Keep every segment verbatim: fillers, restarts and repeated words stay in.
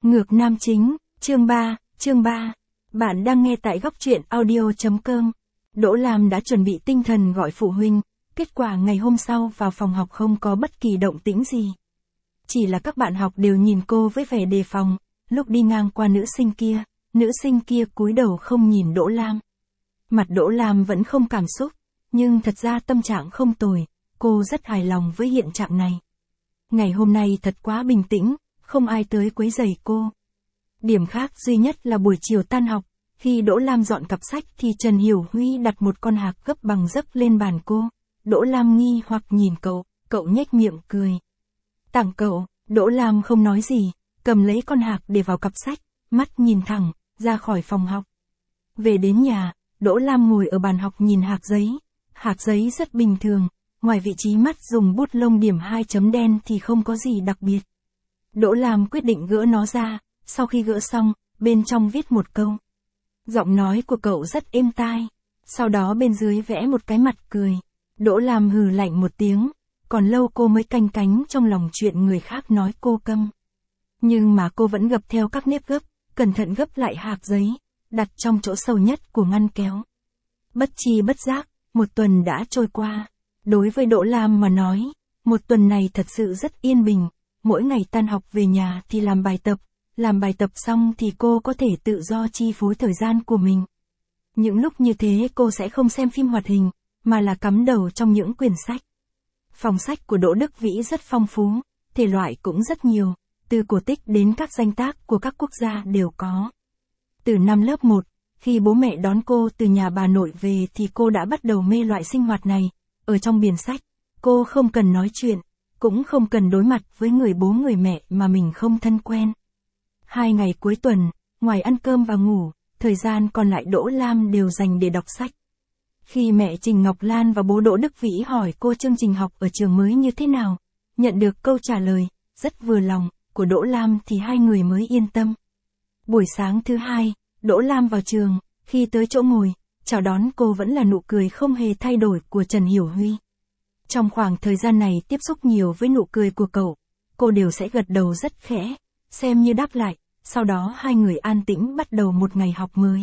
Ngược nam chính, chương ba, chương ba. Bạn đang nghe tại góc truyện audio chấm com. Đỗ Lam đã chuẩn bị tinh thần gọi phụ huynh, kết quả ngày hôm sau vào phòng học không có bất kỳ động tĩnh gì. Chỉ là các bạn học đều nhìn cô với vẻ đề phòng, lúc đi ngang qua nữ sinh kia, nữ sinh kia cúi đầu không nhìn Đỗ Lam. Mặt Đỗ Lam vẫn không cảm xúc, nhưng thật ra tâm trạng không tồi, cô rất hài lòng với hiện trạng này. Ngày hôm nay thật quá bình tĩnh, không ai tới quấy rầy cô. Điểm khác duy nhất là buổi chiều tan học, khi Đỗ Lam dọn cặp sách thì Trần Hiểu Huy đặt một con hạc gấp bằng dấp lên bàn cô. Đỗ Lam nghi hoặc nhìn cậu, cậu nhếch miệng cười. Tặng cậu, Đỗ Lam không nói gì, cầm lấy con hạc để vào cặp sách, mắt nhìn thẳng, ra khỏi phòng học. Về đến nhà, Đỗ Lam ngồi ở bàn học nhìn hạc giấy. Hạc giấy rất bình thường, ngoài vị trí mắt dùng bút lông điểm hai chấm đen thì không có gì đặc biệt. Đỗ Lam quyết định gỡ nó ra, sau khi gỡ xong, bên trong viết một câu. Giọng nói của cậu rất êm tai, sau đó bên dưới vẽ một cái mặt cười. Đỗ Lam hừ lạnh một tiếng, còn lâu cô mới canh cánh trong lòng chuyện người khác nói cô câm. Nhưng mà cô vẫn gập theo các nếp gấp, cẩn thận gấp lại hạc giấy, đặt trong chỗ sâu nhất của ngăn kéo. Bất chi bất giác, một tuần đã trôi qua. Đối với Đỗ Lam mà nói, một tuần này thật sự rất yên bình. Mỗi ngày tan học về nhà thì làm bài tập, làm bài tập xong thì cô có thể tự do chi phối thời gian của mình. Những lúc như thế cô sẽ không xem phim hoạt hình, mà là cắm đầu trong những quyển sách. Phòng sách của Đỗ Đức Vĩ rất phong phú, thể loại cũng rất nhiều, từ cổ tích đến các danh tác của các quốc gia đều có. Từ năm lớp một, khi bố mẹ đón cô từ nhà bà nội về thì cô đã bắt đầu mê loại sinh hoạt này. Ở trong biển sách, cô không cần nói chuyện, cũng không cần đối mặt với người bố người mẹ mà mình không thân quen. Hai ngày cuối tuần, ngoài ăn cơm và ngủ, thời gian còn lại Đỗ Lam đều dành để đọc sách. Khi mẹ Trình Ngọc Lan và bố Đỗ Đức Vĩ hỏi cô chương trình học ở trường mới như thế nào, nhận được câu trả lời, rất vừa lòng, của Đỗ Lam thì hai người mới yên tâm. Buổi sáng thứ hai, Đỗ Lam vào trường, khi tới chỗ ngồi, chào đón cô vẫn là nụ cười không hề thay đổi của Trần Hiểu Huy. Trong khoảng thời gian này tiếp xúc nhiều với nụ cười của cậu, cô đều sẽ gật đầu rất khẽ, xem như đáp lại, sau đó hai người an tĩnh bắt đầu một ngày học mới.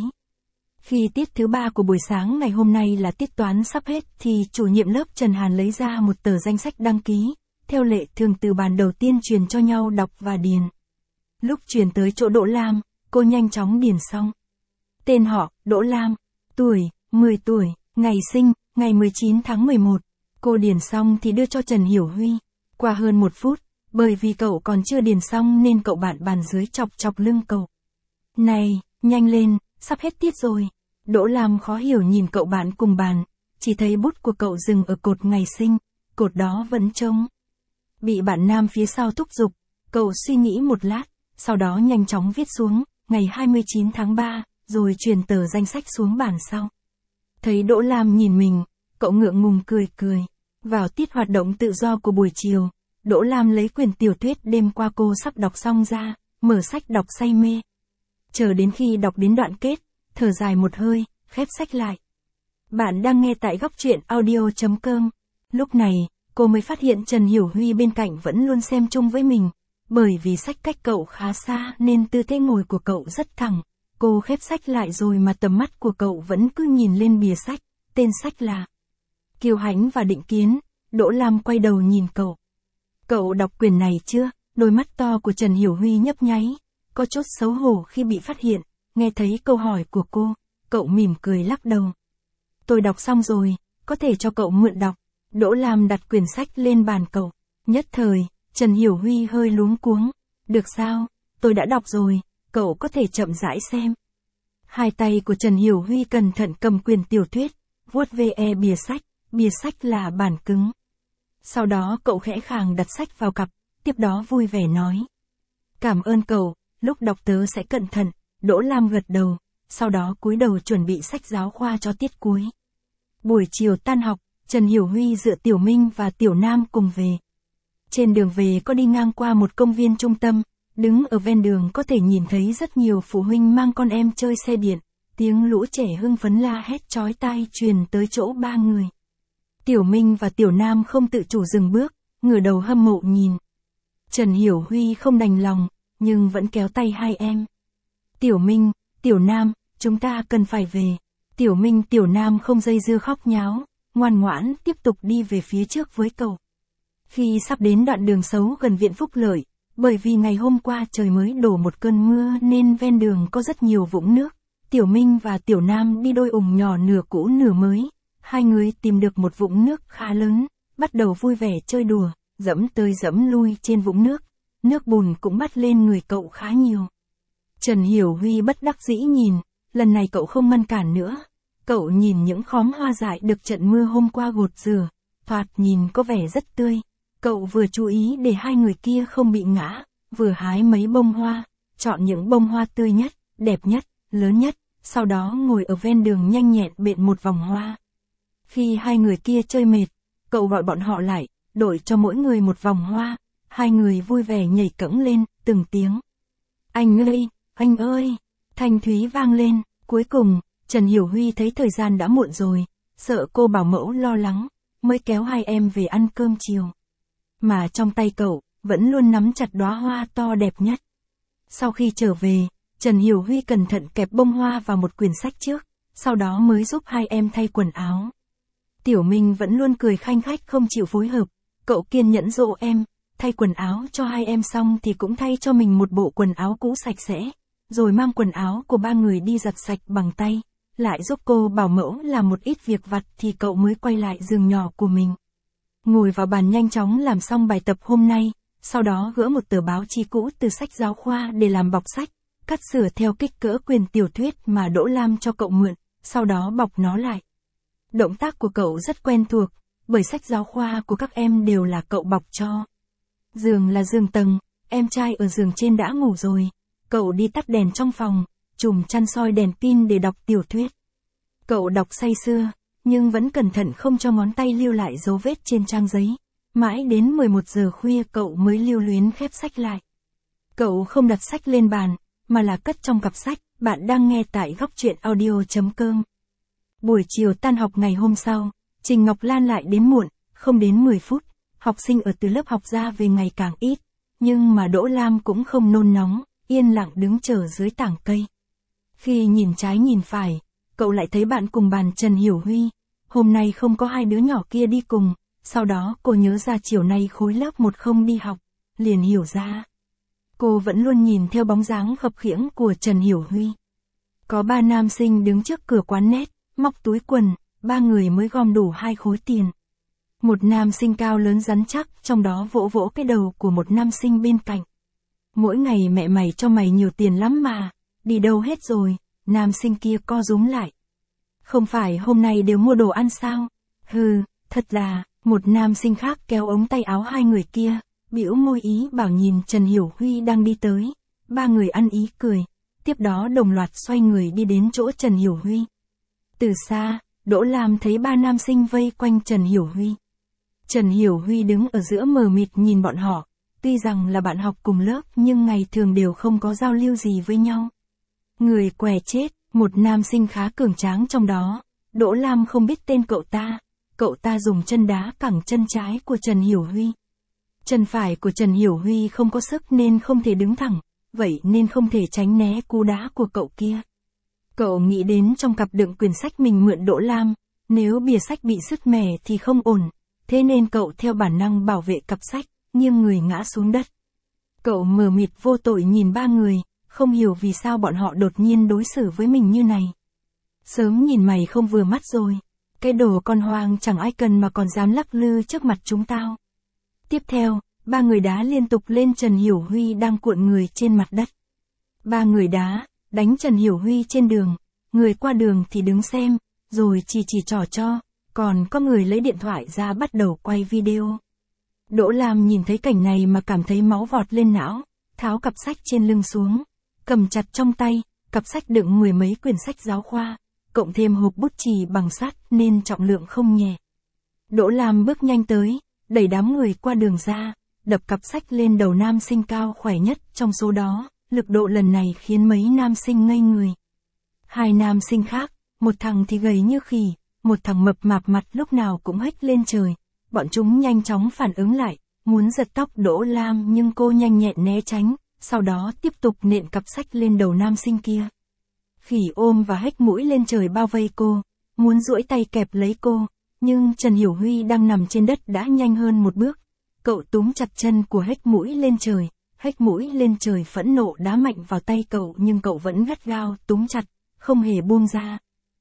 Khi tiết thứ ba của buổi sáng ngày hôm nay là tiết toán sắp hết thì chủ nhiệm lớp Trần Hàn lấy ra một tờ danh sách đăng ký, theo lệ thường từ bàn đầu tiên truyền cho nhau đọc và điền. Lúc truyền tới chỗ Đỗ Lam, cô nhanh chóng điền xong. Tên họ, Đỗ Lam, tuổi, mười tuổi, ngày sinh, ngày mười chín tháng mười một. Cô điền xong thì đưa cho Trần Hiểu Huy. Qua hơn một phút, bởi vì cậu còn chưa điền xong nên cậu bạn bàn dưới chọc chọc lưng cậu. Này, nhanh lên, sắp hết tiết rồi. Đỗ Lam khó hiểu nhìn cậu bạn cùng bàn, chỉ thấy bút của cậu dừng ở cột ngày sinh, cột đó vẫn trống. Bị bạn nam phía sau thúc giục, cậu suy nghĩ một lát, sau đó nhanh chóng viết xuống, ngày hai mươi chín tháng ba, rồi truyền tờ danh sách xuống bàn sau. Thấy Đỗ Lam nhìn mình, cậu ngượng ngùng cười cười. Vào tiết hoạt động tự do của buổi chiều, Đỗ Lam lấy quyển tiểu thuyết đêm qua cô sắp đọc xong ra, mở sách đọc say mê. Chờ đến khi đọc đến đoạn kết, thở dài một hơi, khép sách lại. Bạn đang nghe tại góc truyện audio chấm com. Lúc này, cô mới phát hiện Trần Hiểu Huy bên cạnh vẫn luôn xem chung với mình. Bởi vì sách cách cậu khá xa nên tư thế ngồi của cậu rất thẳng. Cô khép sách lại rồi mà tầm mắt của cậu vẫn cứ nhìn lên bìa sách, tên sách là Kiều Hãnh và Định Kiến. Đỗ Lam quay đầu nhìn cậu. Cậu đọc quyển này chưa? Đôi mắt to của Trần Hiểu Huy nhấp nháy, có chút xấu hổ khi bị phát hiện. Nghe thấy câu hỏi của cô, cậu mỉm cười lắc đầu. Tôi đọc xong rồi, có thể cho cậu mượn đọc. Đỗ Lam đặt quyển sách lên bàn cậu. Nhất thời, Trần Hiểu Huy hơi luống cuống. Được sao? Tôi đã đọc rồi, cậu có thể chậm rãi xem. Hai tay của Trần Hiểu Huy cẩn thận cầm quyển tiểu thuyết, vuốt ve bìa sách, bìa sách là bản cứng. Sau đó cậu khẽ khàng đặt sách vào cặp, tiếp đó vui vẻ nói. Cảm ơn cậu, lúc đọc tớ sẽ cẩn thận. Đỗ Lam gật đầu, sau đó cúi đầu chuẩn bị sách giáo khoa cho tiết cuối. Buổi chiều tan học, Trần Hiểu Huy dựa Tiểu Minh và Tiểu Nam cùng về. Trên đường về có đi ngang qua một công viên trung tâm, đứng ở ven đường có thể nhìn thấy rất nhiều phụ huynh mang con em chơi xe điện, tiếng lũ trẻ hưng phấn la hét chói tai truyền tới chỗ ba người. Tiểu Minh và Tiểu Nam không tự chủ dừng bước, ngửa đầu hâm mộ nhìn. Trần Hiểu Huy không đành lòng, nhưng vẫn kéo tay hai em. Tiểu Minh, Tiểu Nam, chúng ta cần phải về. Tiểu Minh Tiểu Nam không dây dưa khóc nháo, ngoan ngoãn tiếp tục đi về phía trước với cậu. Khi sắp đến đoạn đường xấu gần viện Phúc Lợi, bởi vì ngày hôm qua trời mới đổ một cơn mưa nên ven đường có rất nhiều vũng nước. Tiểu Minh và Tiểu Nam đi đôi ủng nhỏ nửa cũ nửa mới. Hai người tìm được một vũng nước khá lớn, bắt đầu vui vẻ chơi đùa, dẫm tới dẫm lui trên vũng nước. Nước bùn cũng bắt lên người cậu khá nhiều. Trần Hiểu Huy bất đắc dĩ nhìn, lần này cậu không ngăn cản nữa. Cậu nhìn những khóm hoa dại được trận mưa hôm qua gột rửa, thoạt nhìn có vẻ rất tươi. Cậu vừa chú ý để hai người kia không bị ngã, vừa hái mấy bông hoa, chọn những bông hoa tươi nhất, đẹp nhất, lớn nhất, sau đó ngồi ở ven đường nhanh nhẹn bện một vòng hoa. Khi hai người kia chơi mệt, cậu gọi bọn họ lại, đổi cho mỗi người một vòng hoa, hai người vui vẻ nhảy cẫng lên, từng tiếng. Anh ơi, anh ơi, thanh thúy vang lên, cuối cùng, Trần Hiểu Huy thấy thời gian đã muộn rồi, sợ cô bảo mẫu lo lắng, mới kéo hai em về ăn cơm chiều. Mà trong tay cậu, vẫn luôn nắm chặt đóa hoa to đẹp nhất. Sau khi trở về, Trần Hiểu Huy cẩn thận kẹp bông hoa vào một quyển sách trước, sau đó mới giúp hai em thay quần áo. Tiểu Minh vẫn luôn cười khanh khách không chịu phối hợp, cậu kiên nhẫn dỗ em, thay quần áo cho hai em xong thì cũng thay cho mình một bộ quần áo cũ sạch sẽ, rồi mang quần áo của ba người đi giặt sạch bằng tay, lại giúp cô bảo mẫu làm một ít việc vặt thì cậu mới quay lại giường nhỏ của mình. Ngồi vào bàn nhanh chóng làm xong bài tập hôm nay, sau đó gỡ một tờ báo chí cũ từ sách giáo khoa để làm bọc sách, cắt sửa theo kích cỡ quyển tiểu thuyết mà Đỗ Lam cho cậu mượn, sau đó bọc nó lại. Động tác của cậu rất quen thuộc, bởi sách giáo khoa của các em đều là cậu bọc cho. Giường là giường tầng, em trai ở giường trên đã ngủ rồi, cậu đi tắt đèn trong phòng, chùm chăn soi đèn pin để đọc tiểu thuyết. Cậu đọc say sưa, nhưng vẫn cẩn thận không cho ngón tay lưu lại dấu vết trên trang giấy. Mãi đến mười một giờ khuya cậu mới lưu luyến khép sách lại. Cậu không đặt sách lên bàn, mà là cất trong cặp sách. Bạn đang nghe tại góc truyện audio chấm com. Buổi chiều tan học ngày hôm sau, Trình Ngọc Lan lại đến muộn, không đến mười phút. Học sinh ở từ lớp học ra về ngày càng ít. Nhưng mà Đỗ Lam cũng không nôn nóng, yên lặng đứng chờ dưới tảng cây. Khi nhìn trái nhìn phải, cậu lại thấy bạn cùng bàn Trần Hiểu Huy. Hôm nay không có hai đứa nhỏ kia đi cùng. Sau đó cô nhớ ra chiều nay khối lớp một không đi học, liền hiểu ra. Cô vẫn luôn nhìn theo bóng dáng khập khiễng của Trần Hiểu Huy. Có ba nam sinh đứng trước cửa quán net, móc túi quần, ba người mới gom đủ hai khối tiền. Một nam sinh cao lớn rắn chắc, trong đó vỗ vỗ cái đầu của một nam sinh bên cạnh. Mỗi ngày mẹ mày cho mày nhiều tiền lắm mà, đi đâu hết rồi, nam sinh kia co rúm lại. Không phải hôm nay đều mua đồ ăn sao? Hừ, thật là... Một nam sinh khác kéo ống tay áo hai người kia, bĩu môi ý bảo nhìn Trần Hiểu Huy đang đi tới. Ba người ăn ý cười, tiếp đó đồng loạt xoay người đi đến chỗ Trần Hiểu Huy. Từ xa, Đỗ Lam thấy ba nam sinh vây quanh Trần Hiểu Huy. Trần Hiểu Huy đứng ở giữa mờ mịt nhìn bọn họ, tuy rằng là bạn học cùng lớp nhưng ngày thường đều không có giao lưu gì với nhau. Người què chết, một nam sinh khá cường tráng trong đó, Đỗ Lam không biết tên cậu ta. Cậu ta dùng chân đá cẳng chân trái của Trần Hiểu Huy. Chân phải của Trần Hiểu Huy không có sức nên không thể đứng thẳng, vậy nên không thể tránh né cú đá của cậu kia. Cậu nghĩ đến trong cặp đựng quyển sách mình mượn Đỗ Lam, nếu bìa sách bị sứt mẻ thì không ổn, thế nên cậu theo bản năng bảo vệ cặp sách, nghiêng người ngã xuống đất. Cậu mờ mịt vô tội nhìn ba người, không hiểu vì sao bọn họ đột nhiên đối xử với mình như này. Sớm nhìn mày không vừa mắt rồi. Cái đồ con hoang chẳng ai cần mà còn dám lắc lư trước mặt chúng tao. Tiếp theo, ba người đá liên tục lên Trần Hiểu Huy đang cuộn người trên mặt đất. Ba người đá, đánh Trần Hiểu Huy trên đường, người qua đường thì đứng xem, rồi chỉ chỉ trò cho, còn có người lấy điện thoại ra bắt đầu quay video. Đỗ Lam nhìn thấy cảnh này mà cảm thấy máu vọt lên não, tháo cặp sách trên lưng xuống, cầm chặt trong tay, cặp sách đựng mười mấy quyển sách giáo khoa. Cộng thêm hộp bút chì bằng sắt nên trọng lượng không nhẹ. Đỗ Lam bước nhanh tới, đẩy đám người qua đường ra, đập cặp sách lên đầu nam sinh cao khỏe nhất trong số đó, lực độ lần này khiến mấy nam sinh ngây người. Hai nam sinh khác, một thằng thì gầy như khỉ, một thằng mập mạp mặt lúc nào cũng hếch lên trời. Bọn chúng nhanh chóng phản ứng lại, muốn giật tóc Đỗ Lam nhưng cô nhanh nhẹn né tránh, sau đó tiếp tục nện cặp sách lên đầu nam sinh kia. Khỉ ôm và hếch mũi lên trời bao vây cô, muốn duỗi tay kẹp lấy cô, nhưng Trần Hiểu Huy đang nằm trên đất đã nhanh hơn một bước. Cậu túm chặt chân của hếch mũi lên trời, hếch mũi lên trời phẫn nộ đá mạnh vào tay cậu nhưng cậu vẫn gắt gao túm chặt, không hề buông ra.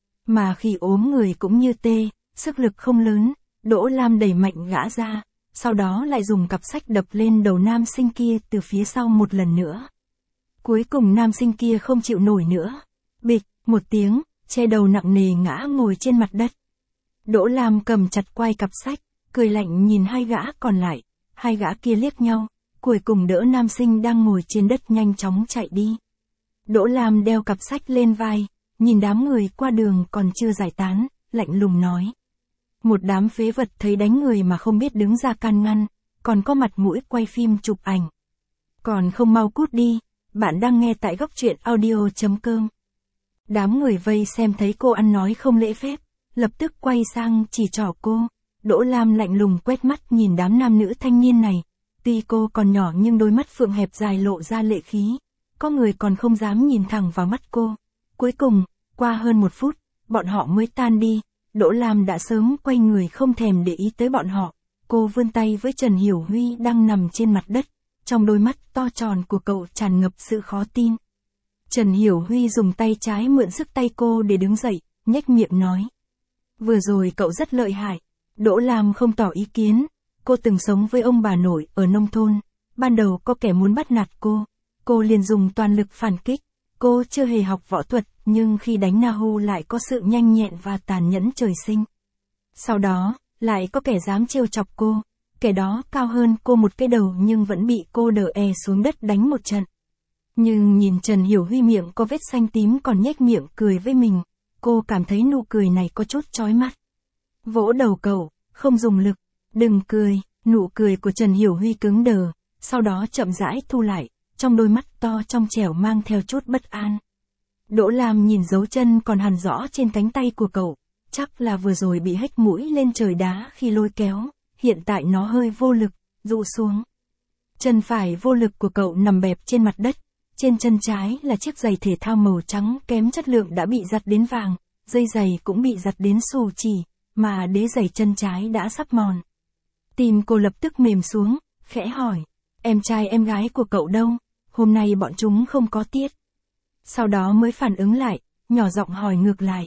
Mà khỉ ốm người cũng như tê, sức lực không lớn, Đỗ Lam đẩy mạnh gã ra, sau đó lại dùng cặp sách đập lên đầu nam sinh kia từ phía sau một lần nữa. Cuối cùng nam sinh kia không chịu nổi nữa. Bịch, một tiếng, che đầu nặng nề ngã ngồi trên mặt đất. Đỗ Lam cầm chặt quai cặp sách, cười lạnh nhìn hai gã còn lại, hai gã kia liếc nhau, cuối cùng đỡ nam sinh đang ngồi trên đất nhanh chóng chạy đi. Đỗ Lam đeo cặp sách lên vai, nhìn đám người qua đường còn chưa giải tán, lạnh lùng nói. Một đám phế vật thấy đánh người mà không biết đứng ra can ngăn, còn có mặt mũi quay phim chụp ảnh. Còn không mau cút đi, bạn đang nghe tại góc truyện audio chấm com. Đám người vây xem thấy cô ăn nói không lễ phép, lập tức quay sang chỉ trỏ cô. Đỗ Lam lạnh lùng quét mắt nhìn đám nam nữ thanh niên này, tuy cô còn nhỏ nhưng đôi mắt phượng hẹp dài lộ ra lệ khí, có người còn không dám nhìn thẳng vào mắt cô. Cuối cùng, qua hơn một phút, bọn họ mới tan đi, Đỗ Lam đã sớm quay người không thèm để ý tới bọn họ. Cô vươn tay với Trần Hiểu Huy đang nằm trên mặt đất, trong đôi mắt to tròn của cậu tràn ngập sự khó tin. Trần Hiểu Huy dùng tay trái mượn sức tay cô để đứng dậy, nhếch miệng nói. Vừa rồi cậu rất lợi hại. Đỗ Lam không tỏ ý kiến, cô từng sống với ông bà nội ở nông thôn, ban đầu có kẻ muốn bắt nạt cô, cô liền dùng toàn lực phản kích, cô chưa hề học võ thuật, nhưng khi đánh Nahu lại có sự nhanh nhẹn và tàn nhẫn trời sinh. Sau đó, lại có kẻ dám trêu chọc cô, kẻ đó cao hơn cô một cái đầu nhưng vẫn bị cô đỡ è xuống đất đánh một trận. Nhưng nhìn Trần Hiểu Huy miệng có vết xanh tím còn nhếch miệng cười với mình, cô cảm thấy nụ cười này có chút chói mắt. Vỗ đầu cậu, không dùng lực, đừng cười, nụ cười của Trần Hiểu Huy cứng đờ, sau đó chậm rãi thu lại, trong đôi mắt to trong trẻo mang theo chút bất an. Đỗ Lam nhìn dấu chân còn hằn rõ trên cánh tay của cậu, chắc là vừa rồi bị hếch mũi lên trời đá khi lôi kéo, hiện tại nó hơi vô lực, rụ xuống. Chân phải vô lực của cậu nằm bẹp trên mặt đất, trên chân trái là chiếc giày thể thao màu trắng kém chất lượng đã bị giặt đến vàng, dây giày cũng bị giặt đến xù chỉ, mà đế giày chân trái đã sắp mòn. Tim cô lập tức mềm xuống, khẽ hỏi, em trai em gái của cậu đâu, hôm nay bọn chúng không có tiết. Sau đó mới phản ứng lại, nhỏ giọng hỏi ngược lại.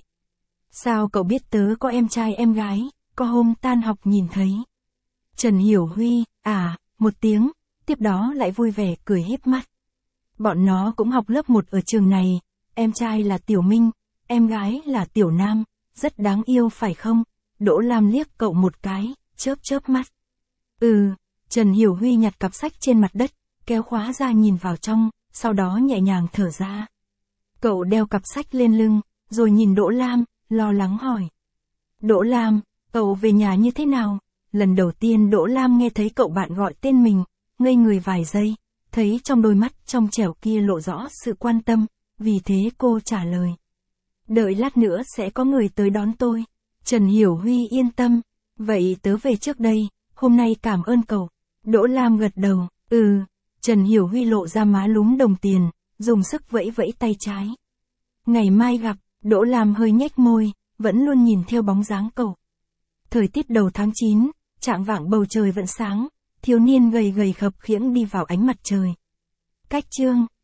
Sao cậu biết tớ có em trai em gái, có hôm tan học nhìn thấy. Trần Hiểu Huy, à, một tiếng, tiếp đó lại vui vẻ cười híp mắt. Bọn nó cũng học lớp một ở trường này, em trai là Tiểu Minh, em gái là Tiểu Nam, rất đáng yêu phải không? Đỗ Lam liếc cậu một cái, chớp chớp mắt. Ừ, Trần Hiểu Huy nhặt cặp sách trên mặt đất, kéo khóa ra nhìn vào trong, sau đó nhẹ nhàng thở ra. Cậu đeo cặp sách lên lưng, rồi nhìn Đỗ Lam, lo lắng hỏi. Đỗ Lam, cậu về nhà như thế nào? Lần đầu tiên Đỗ Lam nghe thấy cậu bạn gọi tên mình, ngây người vài giây, thấy trong đôi mắt trong trẻo kia lộ rõ sự quan tâm, vì thế cô trả lời. Đợi lát nữa sẽ có người tới đón tôi. Trần Hiểu Huy yên tâm, vậy tớ về trước đây, hôm nay cảm ơn cậu. Đỗ Lam gật đầu, ừ, Trần Hiểu Huy lộ ra má lúm đồng tiền, dùng sức vẫy vẫy tay trái. Ngày mai gặp, Đỗ Lam hơi nhếch môi, vẫn luôn nhìn theo bóng dáng cậu. Thời tiết đầu tháng chín, chạng vạng bầu trời vẫn sáng, thiếu niên gầy gầy khập khiễng đi vào ánh mặt trời. Cách chương